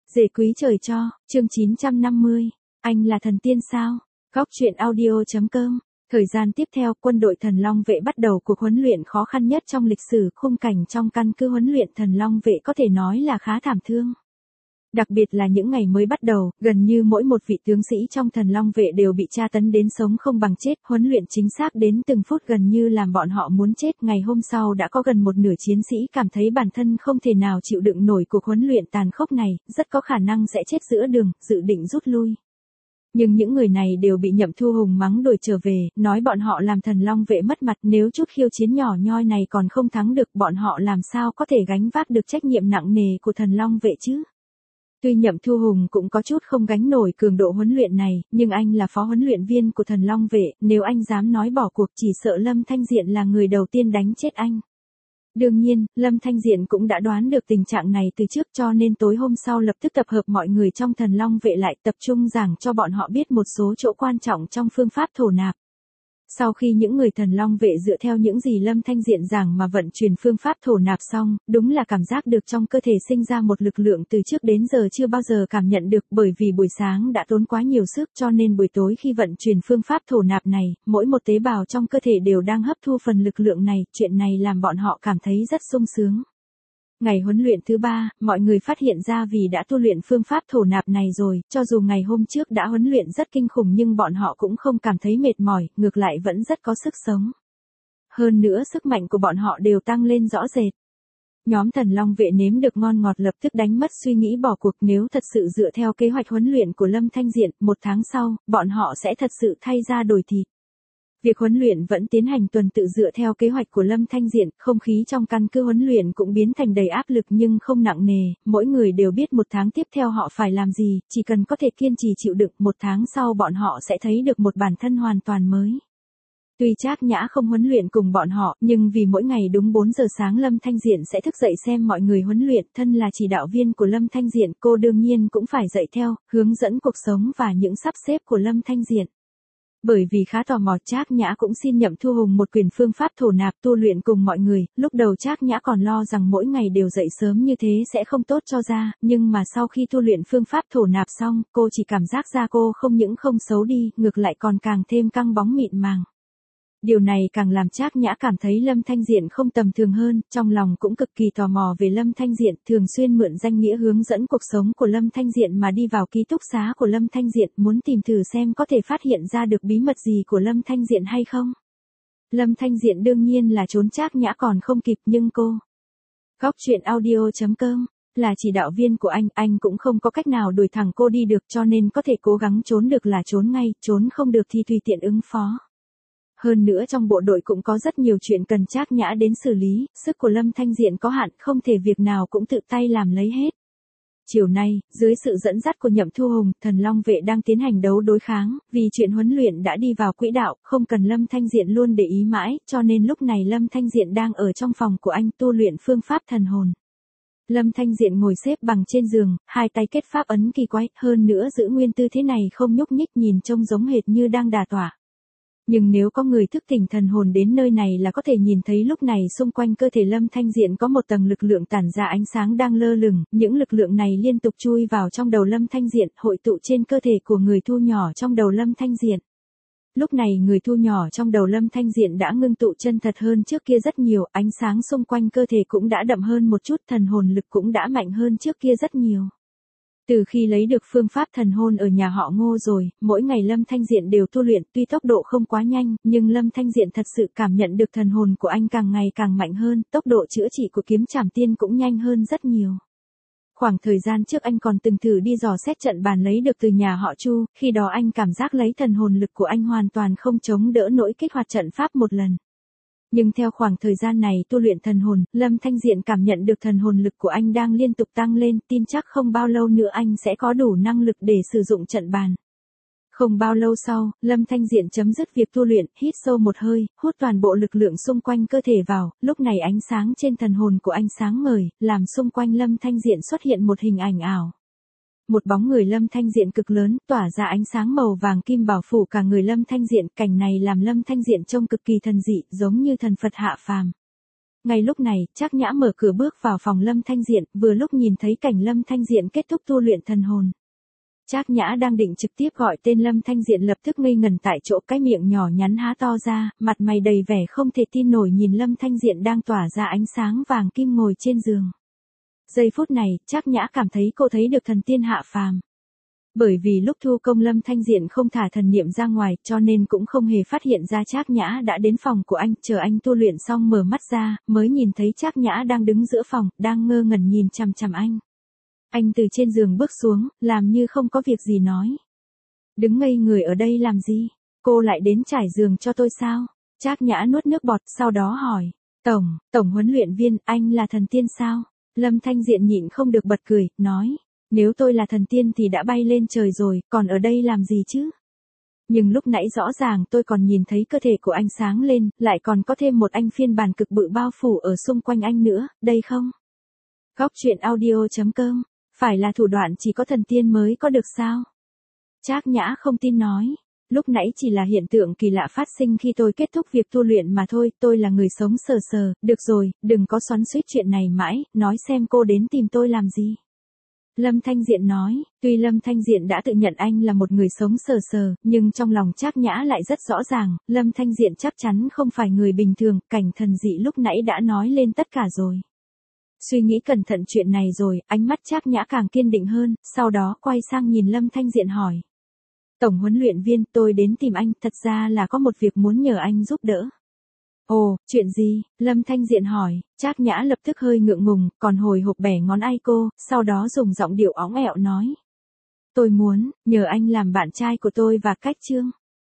Rể quý trời cho, chương 950, anh là thần tiên sao? Góc truyện audio.com. Thời gian tiếp theo, quân đội Thần Long Vệ bắt đầu cuộc huấn luyện khó khăn nhất trong lịch sử. Khung cảnh trong căn cứ huấn luyện Thần Long Vệ có thể nói là khá thảm thương. Đặc biệt là những ngày mới bắt đầu, gần như mỗi một vị tướng sĩ trong Thần Long Vệ đều bị tra tấn đến sống không bằng chết. Huấn luyện chính xác đến từng phút gần như làm bọn họ muốn chết. Ngày hôm sau đã có gần một nửa chiến sĩ cảm thấy bản thân không thể nào chịu đựng nổi cuộc huấn luyện tàn khốc này, rất có khả năng sẽ chết giữa đường, dự định rút lui. Nhưng những người này đều bị Nhậm Thu Hùng mắng đuổi trở về, nói bọn họ làm Thần Long Vệ mất mặt, nếu chút khiêu chiến nhỏ nhoi này còn không thắng được, bọn họ làm sao có thể gánh vác được trách nhiệm nặng nề của Thần Long Vệ chứ. Tuy Nhậm Thu Hùng cũng có chút không gánh nổi cường độ huấn luyện này, nhưng anh là phó huấn luyện viên của Thần Long Vệ, nếu anh dám nói bỏ cuộc chỉ sợ Lâm Thanh Diện là người đầu tiên đánh chết anh. Đương nhiên, Lâm Thanh Diện cũng đã đoán được tình trạng này từ trước, cho nên tối hôm sau lập tức tập hợp mọi người trong Thần Long Vệ lại, tập trung giảng cho bọn họ biết một số chỗ quan trọng trong phương pháp thổ nạp. Sau khi những người Thần Long Vệ dựa theo những gì Lâm Thanh Diện giảng mà vận chuyển phương pháp thổ nạp xong, đúng là cảm giác được trong cơ thể sinh ra một lực lượng từ trước đến giờ chưa bao giờ cảm nhận được, bởi vì buổi sáng đã tốn quá nhiều sức, cho nên buổi tối khi vận chuyển phương pháp thổ nạp này, mỗi một tế bào trong cơ thể đều đang hấp thu phần lực lượng này, chuyện này làm bọn họ cảm thấy rất sung sướng. Ngày huấn luyện thứ 3, mọi người phát hiện ra vì đã tu luyện phương pháp thổ nạp này rồi, cho dù ngày hôm trước đã huấn luyện rất kinh khủng nhưng bọn họ cũng không cảm thấy mệt mỏi, ngược lại vẫn rất có sức sống. Hơn nữa sức mạnh của bọn họ đều tăng lên rõ rệt. Nhóm Thần Long Vệ nếm được ngon ngọt lập tức đánh mất suy nghĩ bỏ cuộc, nếu thật sự dựa theo kế hoạch huấn luyện của Lâm Thanh Diện, một tháng sau, bọn họ sẽ thật sự thay da đổi thịt. Việc huấn luyện vẫn tiến hành tuần tự dựa theo kế hoạch của Lâm Thanh Diện, không khí trong căn cứ huấn luyện cũng biến thành đầy áp lực nhưng không nặng nề, mỗi người đều biết một tháng tiếp theo họ phải làm gì, chỉ cần có thể kiên trì chịu đựng, một tháng sau bọn họ sẽ thấy được một bản thân hoàn toàn mới. Tuy Trác Nhã không huấn luyện cùng bọn họ, nhưng vì mỗi ngày đúng 4 giờ sáng Lâm Thanh Diện sẽ thức dậy xem mọi người huấn luyện, thân là chỉ đạo viên của Lâm Thanh Diện, cô đương nhiên cũng phải dậy theo, hướng dẫn cuộc sống và những sắp xếp của Lâm Thanh Diện. Bởi vì khá tò mò, Trác Nhã cũng xin Nhậm Thu Hùng một quyển phương pháp thổ nạp tu luyện cùng mọi người, lúc đầu Trác Nhã còn lo rằng mỗi ngày đều dậy sớm như thế sẽ không tốt cho da, nhưng mà sau khi tu luyện phương pháp thổ nạp xong, cô chỉ cảm giác da cô không những không xấu đi, ngược lại còn càng thêm căng bóng mịn màng. Điều này càng làm Trác Nhã cảm thấy Lâm Thanh Diện không tầm thường hơn, trong lòng cũng cực kỳ tò mò về Lâm Thanh Diện, thường xuyên mượn danh nghĩa hướng dẫn cuộc sống của Lâm Thanh Diện mà đi vào ký túc xá của Lâm Thanh Diện, muốn tìm thử xem có thể phát hiện ra được bí mật gì của Lâm Thanh Diện hay không. Lâm Thanh Diện đương nhiên là trốn Trác Nhã còn không kịp, nhưng cô. Góc truyện audio.com là chỉ đạo viên của anh cũng không có cách nào đuổi thẳng cô đi được, cho nên có thể cố gắng trốn được là trốn ngay, trốn không được thì tùy tiện ứng phó. Hơn nữa trong bộ đội cũng có rất nhiều chuyện cần Trác Nhã đến xử lý, sức của Lâm Thanh Diện có hạn, không thể việc nào cũng tự tay làm lấy hết. Chiều nay, dưới sự dẫn dắt của Nhậm Thu Hùng, Thần Long Vệ đang tiến hành đấu đối kháng, vì chuyện huấn luyện đã đi vào quỹ đạo, không cần Lâm Thanh Diện luôn để ý mãi, cho nên lúc này Lâm Thanh Diện đang ở trong phòng của anh tu luyện phương pháp thần hồn. Lâm Thanh Diện ngồi xếp bằng trên giường, hai tay kết pháp ấn kỳ quái, hơn nữa giữ nguyên tư thế này không nhúc nhích, nhìn trông giống hệt như đang đả tọa. Nhưng nếu có người thức tỉnh thần hồn đến nơi này là có thể nhìn thấy lúc này xung quanh cơ thể Lâm Thanh Diện có một tầng lực lượng tản ra ánh sáng đang lơ lửng, những lực lượng này liên tục chui vào trong đầu Lâm Thanh Diện, hội tụ trên cơ thể của người thu nhỏ trong đầu Lâm Thanh Diện. Lúc này người thu nhỏ trong đầu Lâm Thanh Diện đã ngưng tụ chân thật hơn trước kia rất nhiều, ánh sáng xung quanh cơ thể cũng đã đậm hơn một chút, thần hồn lực cũng đã mạnh hơn trước kia rất nhiều. Từ khi lấy được phương pháp thần hồn ở nhà họ Ngô rồi, mỗi ngày Lâm Thanh Diện đều tu luyện, tuy tốc độ không quá nhanh, nhưng Lâm Thanh Diện thật sự cảm nhận được thần hồn của anh càng ngày càng mạnh hơn, tốc độ chữa trị của kiếm trảm tiên cũng nhanh hơn rất nhiều. Khoảng thời gian trước anh còn từng thử đi dò xét trận bàn lấy được từ nhà họ Chu, khi đó anh cảm giác lấy thần hồn lực của anh hoàn toàn không chống đỡ nổi kích hoạt trận pháp một lần. Nhưng theo khoảng thời gian này tu luyện thần hồn, Lâm Thanh Diện cảm nhận được thần hồn lực của anh đang liên tục tăng lên, tin chắc không bao lâu nữa anh sẽ có đủ năng lực để sử dụng trận bàn. Không bao lâu sau, Lâm Thanh Diện chấm dứt việc tu luyện, hít sâu một hơi, hút toàn bộ lực lượng xung quanh cơ thể vào, lúc này ánh sáng trên thần hồn của anh sáng ngời, làm xung quanh Lâm Thanh Diện xuất hiện một hình ảnh ảo. Một bóng người Lâm Thanh Diện cực lớn, tỏa ra ánh sáng màu vàng kim bảo phủ cả người Lâm Thanh Diện, cảnh này làm Lâm Thanh Diện trông cực kỳ thần dị, giống như thần Phật hạ phàm. Ngay lúc này, Trác Nhã mở cửa bước vào phòng Lâm Thanh Diện, vừa lúc nhìn thấy cảnh Lâm Thanh Diện kết thúc tu luyện thần hồn. Trác Nhã đang định trực tiếp gọi tên Lâm Thanh Diện lập tức ngây ngẩn tại chỗ, cái miệng nhỏ nhắn há to ra, mặt mày đầy vẻ không thể tin nổi nhìn Lâm Thanh Diện đang tỏa ra ánh sáng vàng kim ngồi trên giường. Giây phút này, Trác Nhã cảm thấy cô thấy được thần tiên hạ phàm. Bởi vì lúc thu công Lâm Thanh Diện không thả thần niệm ra ngoài, cho nên cũng không hề phát hiện ra Trác Nhã đã đến phòng của anh, chờ anh tu luyện xong mở mắt ra, mới nhìn thấy Trác Nhã đang đứng giữa phòng, đang ngơ ngẩn nhìn chằm chằm anh. Anh từ trên giường bước xuống, làm như không có việc gì nói. Đứng ngây người ở đây làm gì? Cô lại đến trải giường cho tôi sao? Trác Nhã nuốt nước bọt, sau đó hỏi. Tổng huấn luyện viên, anh là thần tiên sao? Lâm Thanh Diện nhịn không được bật cười, nói. Nếu tôi là thần tiên thì đã bay lên trời rồi, còn ở đây làm gì chứ? Nhưng lúc nãy rõ ràng tôi còn nhìn thấy cơ thể của anh sáng lên, lại còn có thêm một anh phiên bản cực bự bao phủ ở xung quanh anh nữa, đây không? Góc truyện audio.com, phải là thủ đoạn chỉ có thần tiên mới có được sao? Trác Nhã không tin nói. Lúc nãy chỉ là hiện tượng kỳ lạ phát sinh khi tôi kết thúc việc tu luyện mà thôi, tôi là người sống sờ sờ, được rồi, đừng có xoắn xuýt chuyện này mãi, nói xem cô đến tìm tôi làm gì. Lâm Thanh Diện nói, tuy Lâm Thanh Diện đã tự nhận anh là một người sống sờ sờ, nhưng trong lòng Trác Nhã lại rất rõ ràng, Lâm Thanh Diện chắc chắn không phải người bình thường, cảnh thần dị lúc nãy đã nói lên tất cả rồi. Suy nghĩ cẩn thận chuyện này rồi, ánh mắt Trác Nhã càng kiên định hơn, sau đó quay sang nhìn Lâm Thanh Diện hỏi. Tổng huấn luyện viên, tôi đến tìm anh, thật ra là có một việc muốn nhờ anh giúp đỡ. Ồ, chuyện gì? Lâm Thanh Diện hỏi, Trác Nhã lập tức hơi ngượng ngùng, còn hồi hộp bẻ ngón tay cô, sau đó dùng giọng điệu óng ẹo nói. Tôi muốn, nhờ anh làm bạn trai của tôi và Cách Trương.